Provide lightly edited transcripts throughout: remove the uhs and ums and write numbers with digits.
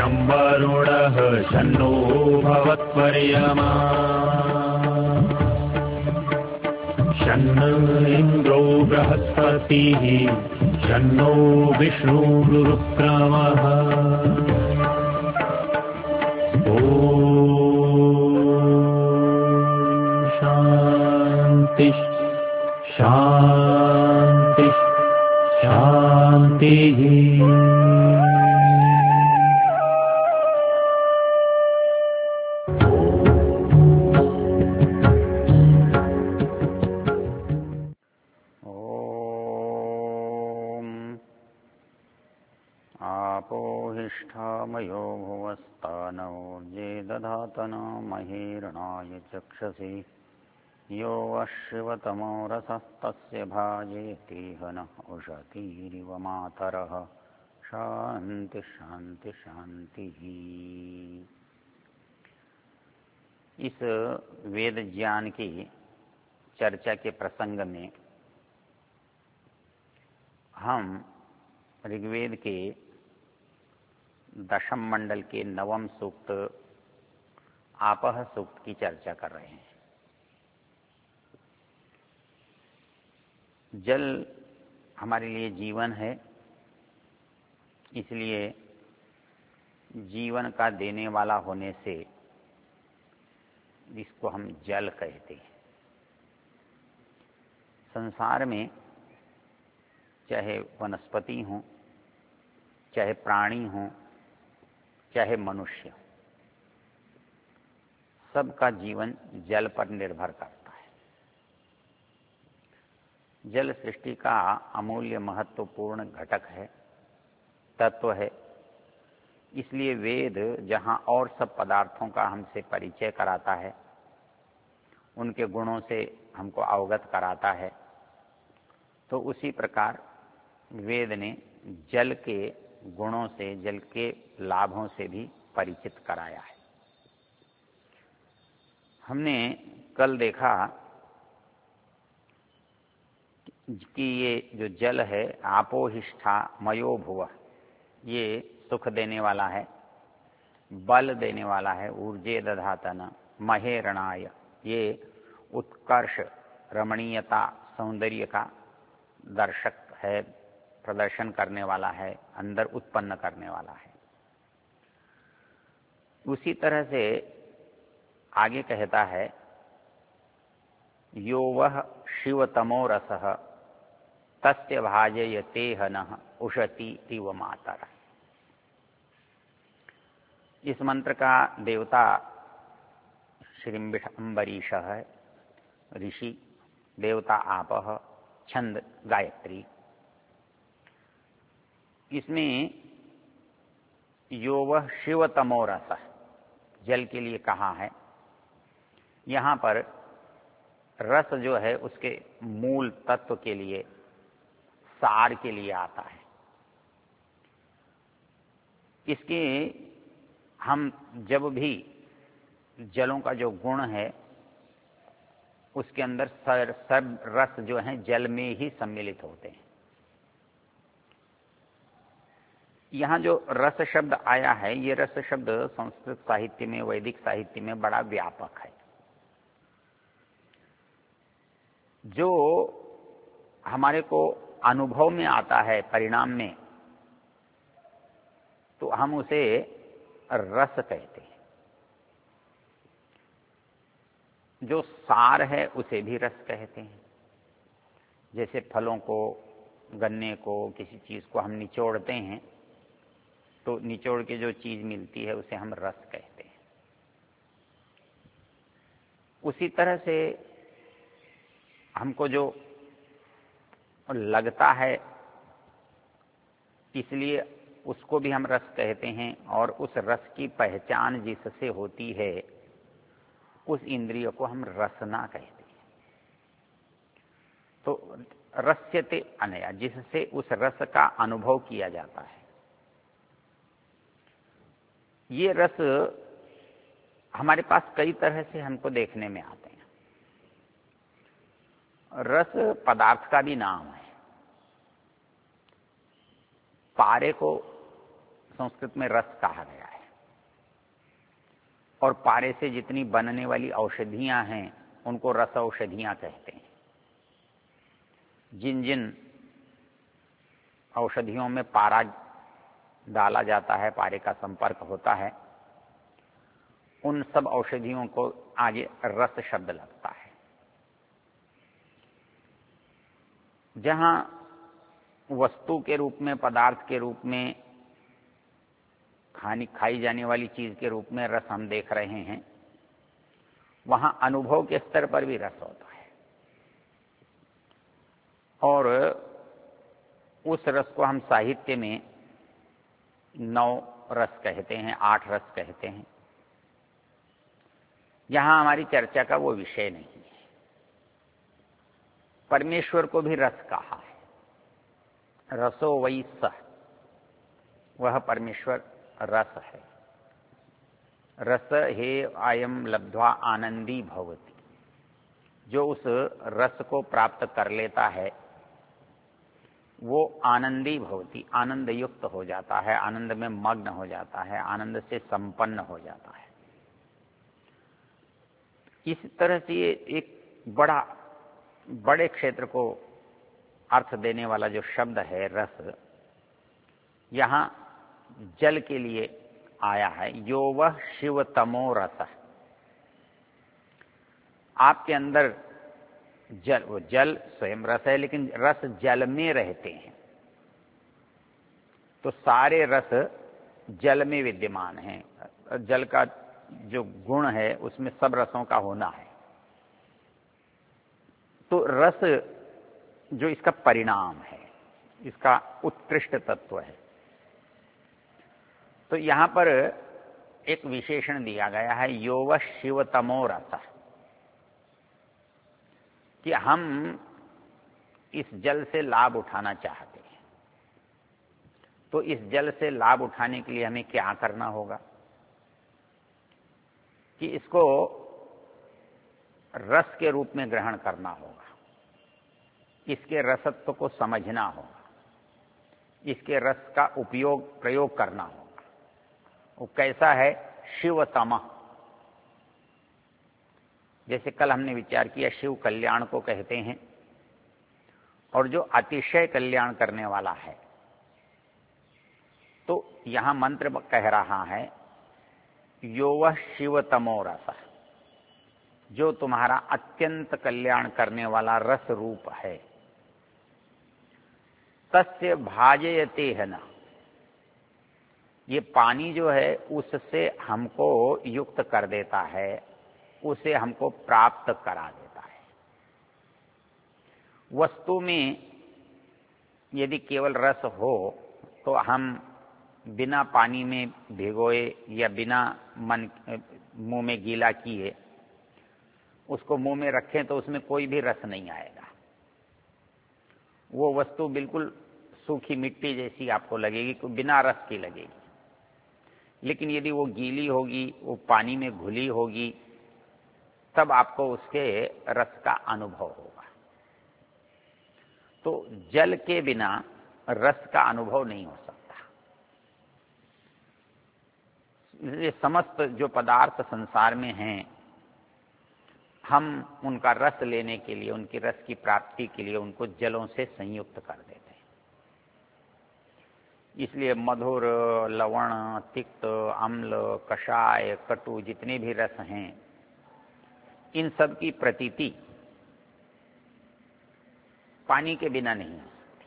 शं वरुणः शन्नो भवत्वर्यमा शन्न इन्द्रो बृहस्पतिः शन्नो विष्णुरुक्रमः ॐ शान्ति शान्ति शान्तिः। आपोहिष्ठामयो भुवस्तानोर्जे दधातन महीरणाय चक्षसि यो वः शिवतमो रसस्तस्य भाजेतीह नः उशतीरिव मातरः। शान्ति शान्ति शान्तिः। इस वेद ज्ञान की चर्चा के प्रसंग में हम ऋग्वेद के दशम मंडल के नवम सूक्त आपः सूक्त की चर्चा कर रहे हैं। जल हमारे लिए जीवन है, इसलिए जीवन का देने वाला होने से जिसको हम जल कहते हैं। संसार में चाहे वनस्पति हो, चाहे प्राणी हो, चाहे मनुष्य, सबका जीवन जल पर निर्भर करता है। जल सृष्टि का अमूल्य महत्वपूर्ण घटक है, तत्व है। इसलिए वेद जहां और सब पदार्थों का हमसे परिचय कराता है, उनके गुणों से हमको अवगत कराता है, तो उसी प्रकार वेद ने जल के गुणों से, जल के लाभों से भी परिचित कराया है। हमने कल देखा कि ये जो जल है, आपोहिष्ठा मयो भुवः, ये सुख देने वाला है, बल देने वाला है। ऊर्जे दधातन महेरणाय, ये उत्कर्ष, रमणीयता, सौंदर्य का दर्शक है, प्रदर्शन करने वाला है, अंदर उत्पन्न करने वाला है। उसी तरह से आगे कहता है, यो वह शिवतमो रसः तस्य भाजयते नः उशती तिव मातर। इस मंत्र का देवता श्रीम्बिष अम्बरीश है, ऋषि, देवता आपः, छंद गायत्री। इसमें यो वह शिवतमो रस जल के लिए कहा है। यहां पर रस जो है उसके मूल तत्व के लिए, सार के लिए आता है। इसके हम जब भी जलों का जो गुण है उसके अंदर सब रस जो है जल में ही सम्मिलित होते हैं। यहाँ जो रस शब्द आया है, ये रस शब्द संस्कृत साहित्य में, वैदिक साहित्य में बड़ा व्यापक है। जो हमारे को अनुभव में आता है, परिणाम में, तो हम उसे रस कहते हैं। जो सार है उसे भी रस कहते हैं। जैसे फलों को, गन्ने को, किसी चीज को हम निचोड़ते हैं तो निचोड़ के जो चीज मिलती है उसे हम रस कहते हैं। उसी तरह से हमको जो लगता है, इसलिए उसको भी हम रस कहते हैं। और उस रस की पहचान जिससे होती है, उस इंद्रिय को हम रसना कहते हैं। तो रस्यते अनया, जिससे उस रस का अनुभव किया जाता है। ये रस हमारे पास कई तरह से हमको देखने में आते हैं। रस पदार्थ का भी नाम है। पारे को संस्कृत में रस कहा गया है। और पारे से जितनी बनने वाली औषधियां हैं उनको रस औषधियां कहते हैं। जिन जिन औषधियों में पारा डाला जाता है, पारे का संपर्क होता है, उन सब औषधियों को आगे रस शब्द लगता है। जहां वस्तु के रूप में, पदार्थ के रूप में, खाई जाने वाली चीज के रूप में रस हम देख रहे हैं, वहां अनुभव के स्तर पर भी रस होता है। और उस रस को हम साहित्य में 9 रस कहते हैं, 8 रस कहते हैं। यहां हमारी चर्चा का वो विषय नहीं है। परमेश्वर को भी रस कहा है, रसो वै सः, वह परमेश्वर रस है। रस हे आयम लब्ध्वा आनंदी भवति, जो उस रस को प्राप्त कर लेता है वो आनंदी भवति, आनंद युक्त हो जाता है, आनंद में मग्न हो जाता है, आनंद से संपन्न हो जाता है। इस तरह से ये एक बड़े क्षेत्र को अर्थ देने वाला जो शब्द है रस, यहां जल के लिए आया है। यो वह शिवतमो रस, आपके अंदर जल, वो जल स्वयं रस है, लेकिन रस जल में रहते हैं, तो सारे रस जल में विद्यमान हैं। जल का जो गुण है उसमें सब रसों का होना है। तो रस जो इसका परिणाम है, इसका उत्कृष्ट तत्व है। तो यहां पर एक विशेषण दिया गया है, यो वह शिवतमो रस, कि हम इस जल से लाभ उठाना चाहते हैं। तो इस जल से लाभ उठाने के लिए हमें क्या करना होगा कि इसको रस के रूप में ग्रहण करना होगा, इसके रसत्व को समझना होगा, इसके रस का प्रयोग करना होगा। वो कैसा है? शिवतम, जैसे कल हमने विचार किया शिव कल्याण को कहते हैं, और जो अतिशय कल्याण करने वाला है। तो यहां मंत्र कह रहा है यो वह शिवतमो रस, जो तुम्हारा अत्यंत कल्याण करने वाला रस रूप है। तस्य भाजयते है न, ये पानी जो है उससे हमको युक्त कर देता है, उसे हमको प्राप्त करा देता है। वस्तु में यदि केवल रस हो तो हम बिना पानी में भिगोए या बिना मुंह में गीला किए उसको मुंह में रखें तो उसमें कोई भी रस नहीं आएगा। वो वस्तु बिल्कुल सूखी मिट्टी जैसी आपको लगेगी, बिना रस की लगेगी। लेकिन यदि वो गीली होगी, वो पानी में घुली होगी, तब आपको उसके रस का अनुभव होगा। तो जल के बिना रस का अनुभव नहीं हो सकता। ये समस्त जो पदार्थ संसार में हैं, हम उनका रस लेने के लिए, उनकी रस की प्राप्ति के लिए उनको जलों से संयुक्त कर देते हैं। इसलिए मधुर, लवण, तिक्त, अम्ल, कषाय, कटु जितने भी रस हैं, इन सब की प्रतीति पानी के बिना नहीं हो सकती।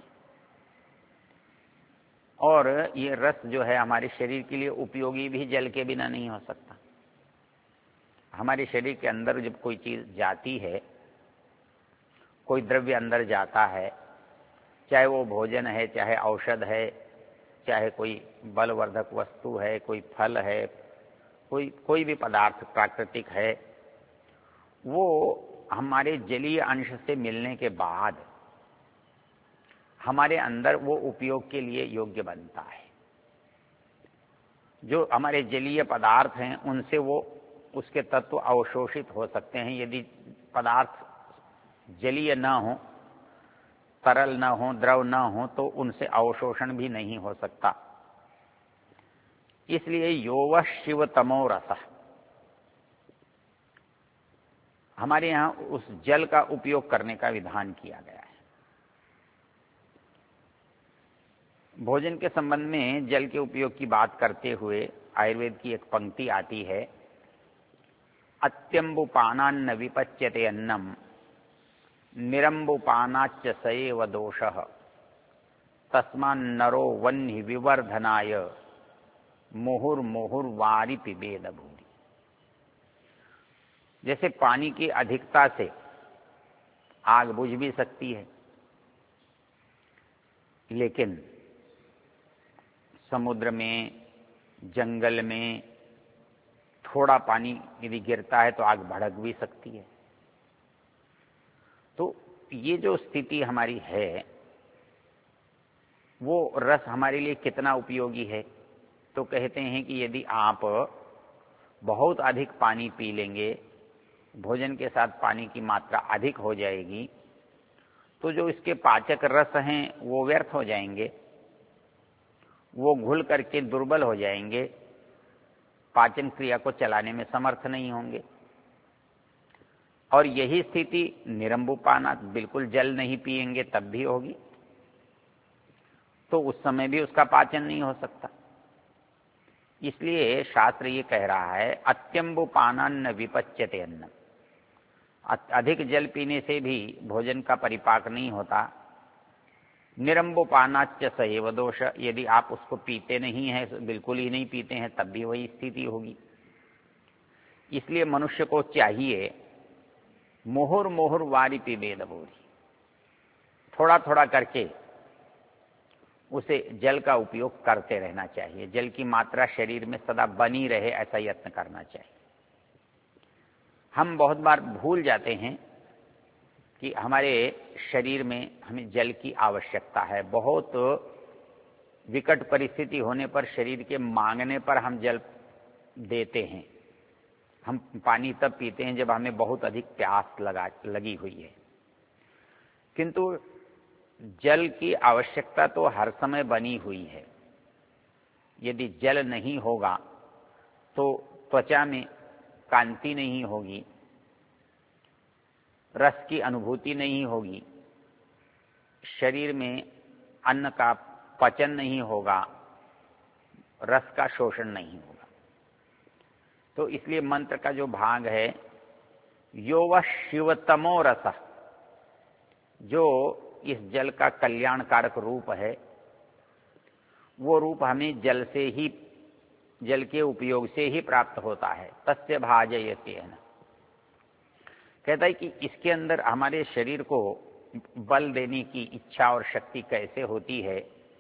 और ये रस जो है हमारे शरीर के लिए उपयोगी भी जल के बिना नहीं हो सकता। हमारे शरीर के अंदर जब कोई चीज जाती है, कोई द्रव्य अंदर जाता है, चाहे वो भोजन है, चाहे औषध है, चाहे कोई बलवर्धक वस्तु है, कोई फल है, कोई भी पदार्थ प्राकृतिक है, वो हमारे जलीय अंश से मिलने के बाद हमारे अंदर वो उपयोग के लिए योग्य बनता है। जो हमारे जलीय पदार्थ हैं उनसे वो उसके तत्व अवशोषित हो सकते हैं। यदि पदार्थ जलीय न हो, तरल न हो, द्रव न हो, तो उनसे अवशोषण भी नहीं हो सकता। इसलिए यो वह शिवतमो रस, हमारे यहां उस जल का उपयोग करने का विधान किया गया है। भोजन के संबंध में जल के उपयोग की बात करते हुए आयुर्वेद की एक पंक्ति आती है, अत्यंबुपानान्न विपच्यते अन्नम निरंबुपानाच्च सएव दोषः तस्मान्नरो वह्नि विवर्धनाय मुहुर्मुहुर्वारि पिबेद भूरि। जैसे पानी की अधिकता से आग बुझ भी सकती है, लेकिन समुद्र में, जंगल में थोड़ा पानी यदि गिरता है तो आग भड़क भी सकती है। तो ये जो स्थिति हमारी है, वो रस हमारे लिए कितना उपयोगी है? तो कहते हैं कि यदि आप बहुत अधिक पानी पी लेंगे, भोजन के साथ पानी की मात्रा अधिक हो जाएगी, तो जो इसके पाचक रस हैं वो व्यर्थ हो जाएंगे, वो घुल करके दुर्बल हो जाएंगे, पाचन क्रिया को चलाने में समर्थ नहीं होंगे। और यही स्थिति निरंबुपाना, बिल्कुल जल नहीं पिएंगे तब भी होगी, तो उस समय भी उसका पाचन नहीं हो सकता। इसलिए शास्त्र ये कह रहा है, अत्यंबुपानान्न विपच्यते अन्नम, अधिक जल पीने से भी भोजन का परिपाक नहीं होता। निरंबुपानाच्च सएव दोष, यदि आप उसको पीते नहीं हैं, बिल्कुल ही नहीं पीते हैं, तब भी वही स्थिति होगी। इसलिए मनुष्य को चाहिए मुहुर्मुहुर्वारि पिबेद भूरि, थोड़ा थोड़ा करके उसे जल का उपयोग करते रहना चाहिए। जल की मात्रा शरीर में सदा बनी रहे, ऐसा यत्न करना चाहिए। हम बहुत बार भूल जाते हैं कि हमारे शरीर में हमें जल की आवश्यकता है। बहुत विकट परिस्थिति होने पर, शरीर के मांगने पर हम जल देते हैं। हम पानी तब पीते हैं जब हमें बहुत अधिक प्यास लगी हुई है, किंतु जल की आवश्यकता तो हर समय बनी हुई है। यदि जल नहीं होगा तो त्वचा में कांति नहीं होगी, रस की अनुभूति नहीं होगी, शरीर में अन्न का पचन नहीं होगा, रस का शोषण नहीं होगा। तो इसलिए मंत्र का जो भाग है, यो वह शिवतमो रस, जो इस जल का कल्याणकारक रूप है, वो रूप हमें जल से ही, जल के उपयोग से ही प्राप्त होता है। तस्य भाजयतेन, कहता है कि इसके अंदर हमारे शरीर को बल देने की इच्छा और शक्ति कैसे होती है,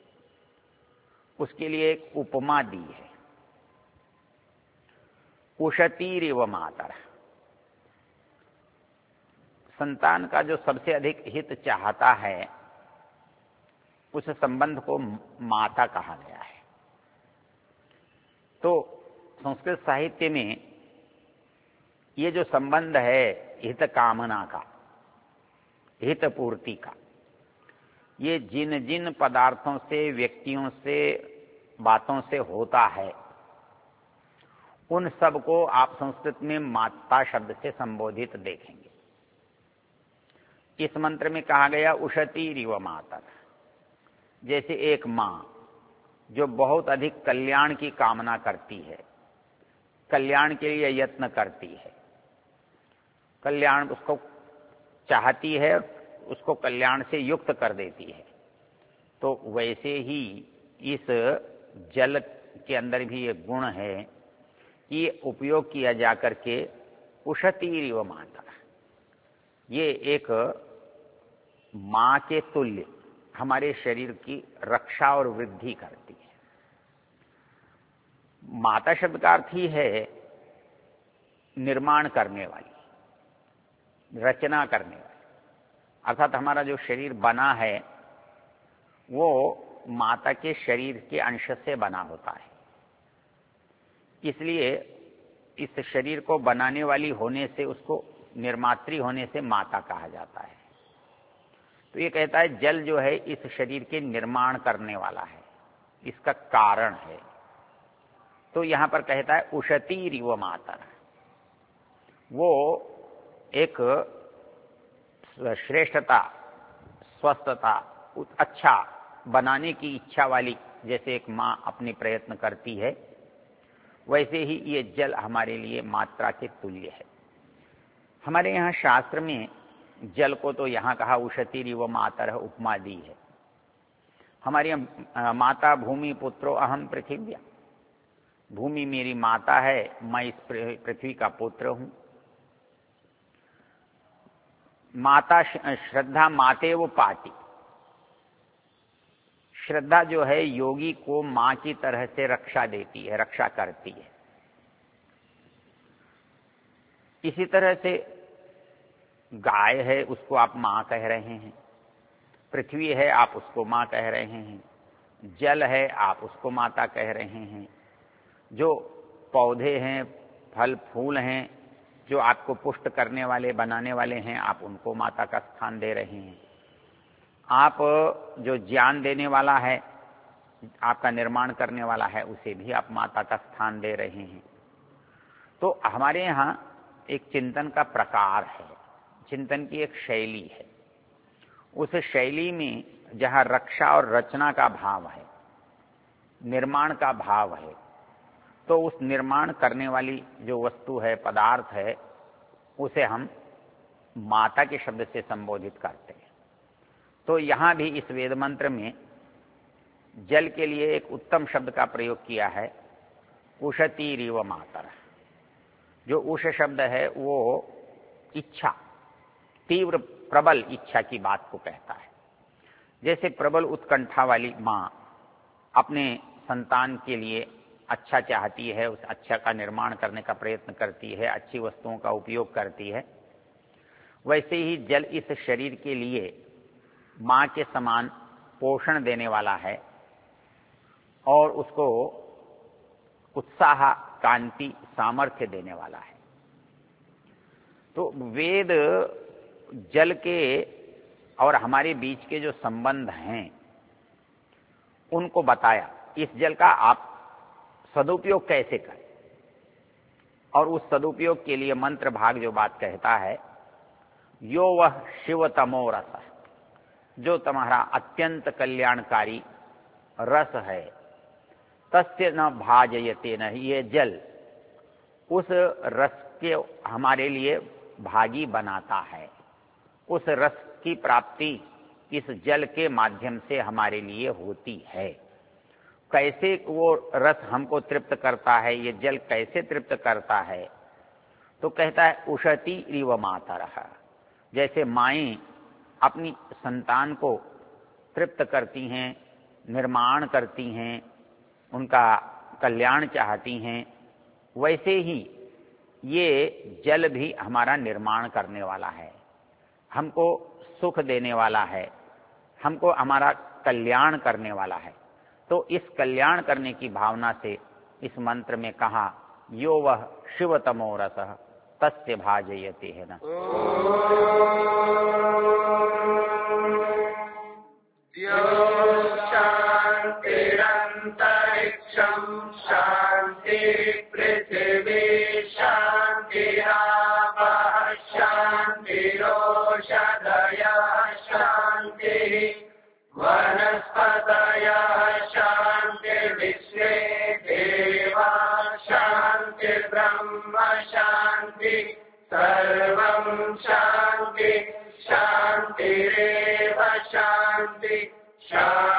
उसके लिए एक उपमा दी है। उशतीरिव मातर, संतान का जो सबसे अधिक हित चाहता है, उस संबंध को माता कहा गया है। तो संस्कृत साहित्य में ये जो संबंध है हित कामना का, हित पूर्ति का, ये जिन जिन पदार्थों से, व्यक्तियों से, बातों से होता है, उन सब को आप संस्कृत में माता शब्द से संबोधित देखेंगे। इस मंत्र में कहा गया उशतीरिव मातर, जैसे एक मां जो बहुत अधिक कल्याण की कामना करती है, कल्याण के लिए यत्न करती है, कल्याण उसको चाहती है, उसको कल्याण से युक्त कर देती है, तो वैसे ही इस जल के अंदर भी एक गुण है कि उपयोग किया जाकर के उशतीरिव माता, ये एक मां के तुल्य हमारे शरीर की रक्षा और वृद्धि करती है। माता शब्द का अर्थ ही है निर्माण करने वाली, रचना करने वाली, अर्थात हमारा जो शरीर बना है वो माता के शरीर के अंश से बना होता है। इसलिए इस शरीर को बनाने वाली होने से, उसको निर्मात्री होने से माता कहा जाता है। तो ये कहता है जल जो है इस शरीर के निर्माण करने वाला है, इसका कारण है। तो यहां पर कहता है उशतीरिव मातर, वो एक श्रेष्ठता, स्वस्थता, अच्छा बनाने की इच्छा वाली जैसे एक माँ अपनी प्रयत्न करती है, वैसे ही ये जल हमारे लिए मात्रा के तुल्य है। हमारे यहाँ शास्त्र में जल को तो यहाँ कहा उषतिरिव मातर उपमा दी है। हमारी माता भूमि पुत्रो अहम पृथिव्या, भूमि मेरी माता है, मैं इस पृथ्वी का पुत्र हूं। माता श्रद्धा मातेव पाति, श्रद्धा जो है योगी को मां की तरह से रक्षा देती है, रक्षा करती है। इसी तरह से गाय है, उसको आप मां कह रहे हैं, पृथ्वी है आप उसको मां कह रहे हैं, जल है आप उसको माता कह रहे हैं, जो पौधे हैं, फल फूल हैं, जो आपको पुष्ट करने वाले बनाने वाले हैं, आप उनको माता का स्थान दे रहे हैं। आप जो ज्ञान देने वाला है, आपका निर्माण करने वाला है, उसे भी आप माता का स्थान दे रहे हैं। तो हमारे यहाँ एक चिंतन का प्रकार है, चिंतन की एक शैली है। उस शैली में जहाँ रक्षा और रचना का भाव है, निर्माण का भाव है, तो उस निर्माण करने वाली जो वस्तु है, पदार्थ है, उसे हम माता के शब्द से संबोधित करते हैं। तो यहां भी इस वेद मंत्र में जल के लिए एक उत्तम शब्द का प्रयोग किया है, उषतिरिव मातर। जो उष शब्द है वो इच्छा, तीव्र प्रबल इच्छा की बात को कहता है। जैसे प्रबल उत्कंठा वाली मां अपने संतान के लिए अच्छा चाहती है, उस अच्छा का निर्माण करने का प्रयत्न करती है, अच्छी वस्तुओं का उपयोग करती है, वैसे ही जल इस शरीर के लिए मां के समान पोषण देने वाला है और उसको उत्साह, कांति, सामर्थ्य देने वाला है। तो वेद जल के और हमारे बीच के जो संबंध हैं उनको बताया। इस जल का आप सदुपयोग कैसे करें, और उस सदुपयोग के लिए मंत्र भाग जो बात कहता है, यो वह शिवतमो रस, जो तुम्हारा अत्यंत कल्याणकारी रस है, तस्य न भाजयते न, ये जल उस रस के हमारे लिए भागी बनाता है। उस रस की प्राप्ति इस जल के माध्यम से हमारे लिए होती है। कैसे वो रस हमको तृप्त करता है, ये जल कैसे तृप्त करता है? तो कहता है उषति रिव मातरः, जैसे माएं अपनी संतान को तृप्त करती हैं, निर्माण करती हैं, उनका कल्याण चाहती हैं, वैसे ही ये जल भी हमारा निर्माण करने वाला है, हमको सुख देने वाला है, हमको हमारा कल्याण करने वाला है। तो इस कल्याण करने की भावना से इस मंत्र में कहा, यो वह शिवतमो रसः तस्य भाजयते है न। शांतिरंतरिक्षं शांति पृथिवी शांतिरापः शांतिरोषधयः शांतिः वनस्पतयः शांतिर्विश्वे देवाः शांतिर्ब्रह्म शांति सर्वं शांति शांतिरेव शांति शांति